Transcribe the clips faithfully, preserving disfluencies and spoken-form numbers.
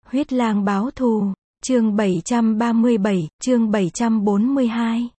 Huyết lang báo thù, chương bảy trăm ba mươi bảy, chương bảy trăm bốn mươi hai.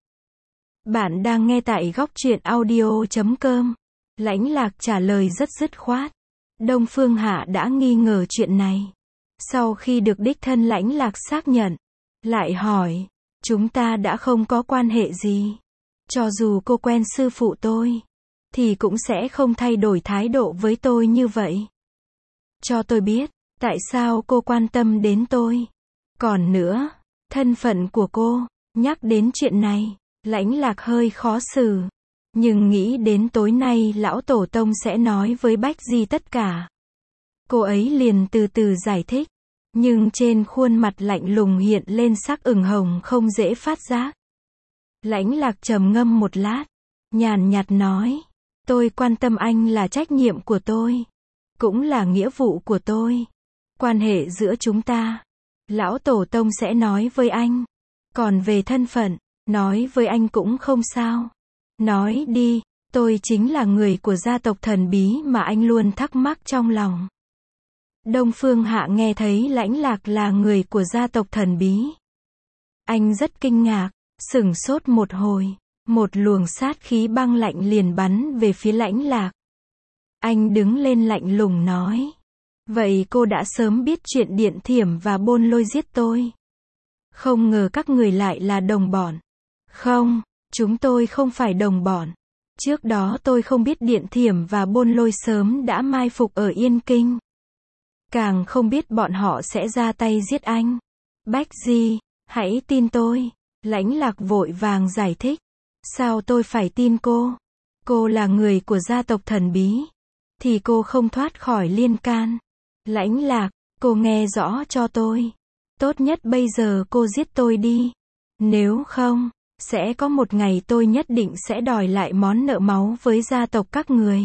Bạn đang nghe tại góc truyện audio chấm com. Lãnh Lạc trả lời rất dứt khoát. Đông Phương Hạ đã nghi ngờ chuyện này. Sau khi được đích thân Lãnh Lạc xác nhận, lại hỏi, chúng ta đã không có quan hệ gì. Cho dù cô quen sư phụ tôi, thì cũng sẽ không thay đổi thái độ với tôi như vậy. Cho tôi biết, tại sao cô quan tâm đến tôi. Còn nữa, thân phận của cô, nhắc đến chuyện này, Lãnh Lạc hơi khó xử. Nhưng nghĩ đến tối nay lão tổ tông sẽ nói với Bách Di tất cả. Cô ấy liền từ từ giải thích. Nhưng trên khuôn mặt lạnh lùng hiện lên sắc ửng hồng không dễ phát giác. Lãnh Lạc trầm ngâm một lát, nhàn nhạt nói, tôi quan tâm anh là trách nhiệm của tôi, cũng là nghĩa vụ của tôi. Quan hệ giữa chúng ta, lão tổ tông sẽ nói với anh. Còn về thân phận, nói với anh cũng không sao. Nói đi, tôi chính là người của gia tộc thần bí mà anh luôn thắc mắc trong lòng. Đông Phương Hạ nghe thấy Lãnh Lạc là người của gia tộc thần bí. Anh rất kinh ngạc, sửng sốt một hồi, một luồng sát khí băng lạnh liền bắn về phía Lãnh Lạc. Anh đứng lên lạnh lùng nói, vậy cô đã sớm biết chuyện Điện Thiểm và Bôn Lôi giết tôi. Không ngờ các người lại là đồng bọn. Không, chúng tôi không phải đồng bọn. Trước đó tôi không biết Điện Thiểm và Bôn Lôi sớm đã mai phục ở Yên Kinh. Càng không biết bọn họ sẽ ra tay giết anh. Bách Di, hãy tin tôi. Lãnh Lạc vội vàng giải thích. Sao tôi phải tin cô? Cô là người của gia tộc thần bí, thì cô không thoát khỏi liên can. Lãnh Lạc, cô nghe rõ cho tôi. Tốt nhất bây giờ cô giết tôi đi. Nếu không, sẽ có một ngày tôi nhất định sẽ đòi lại món nợ máu với gia tộc các người.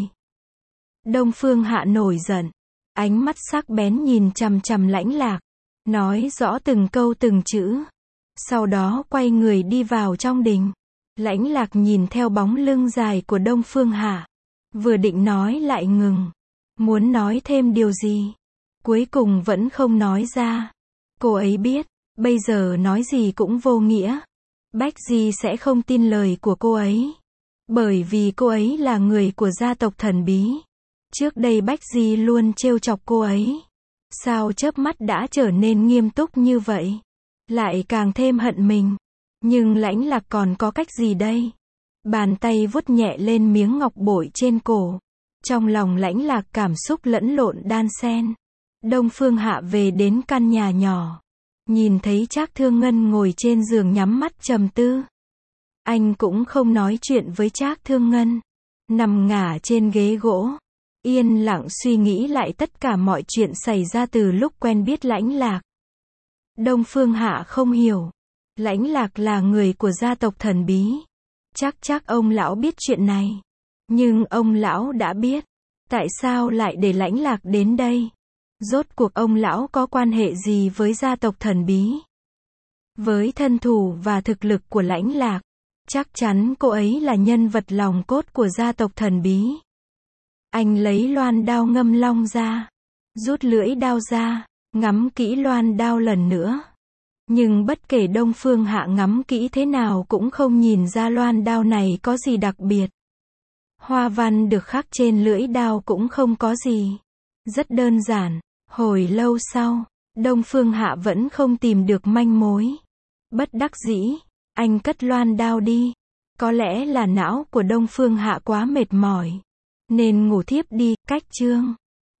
Đông Phương Hạ nổi giận, ánh mắt sắc bén nhìn chằm chằm Lãnh Lạc, nói rõ từng câu từng chữ. Sau đó quay người đi vào trong đình. Lãnh Lạc nhìn theo bóng lưng dài của Đông Phương Hạ, vừa định nói lại ngừng, muốn nói thêm điều gì, cuối cùng vẫn không nói ra. Cô ấy biết, bây giờ nói gì cũng vô nghĩa. Bách Di sẽ không tin lời của cô ấy, bởi vì cô ấy là người của gia tộc thần bí. Trước đây Bách Di luôn trêu chọc cô ấy, sao chớp mắt đã trở nên nghiêm túc như vậy, lại càng thêm hận mình. Nhưng Lãnh Lạc còn có cách gì đây? Bàn tay vuốt nhẹ lên miếng ngọc bội trên cổ. Trong lòng Lãnh Lạc cảm xúc lẫn lộn đan xen. Đông Phương Hạ về đến căn nhà nhỏ, nhìn thấy Trác Thương Ngân ngồi trên giường nhắm mắt trầm tư. Anh cũng không nói chuyện với Trác Thương Ngân, nằm ngả trên ghế gỗ, yên lặng suy nghĩ lại tất cả mọi chuyện xảy ra từ lúc quen biết Lãnh Lạc. Đông Phương Hạ không hiểu, Lãnh Lạc là người của gia tộc thần bí. Chắc chắc ông lão biết chuyện này. Nhưng ông lão đã biết, tại sao lại để Lãnh Lạc đến đây? Rốt cuộc ông lão có quan hệ gì với gia tộc thần bí? Với thân thủ và thực lực của Lãnh Lạc, chắc chắn cô ấy là nhân vật lòng cốt của gia tộc thần bí. Anh lấy loan đao ngâm long ra, rút lưỡi đao ra, ngắm kỹ loan đao lần nữa. Nhưng bất kể Đông Phương Hạ ngắm kỹ thế nào cũng không nhìn ra loan đao này có gì đặc biệt. Hoa văn được khắc trên lưỡi đao cũng không có gì. Rất đơn giản. Hồi lâu sau, Đông Phương Hạ vẫn không tìm được manh mối. Bất đắc dĩ, anh cất loan đao đi. Có lẽ là não của Đông Phương Hạ quá mệt mỏi, nên ngủ thiếp đi. Cách chương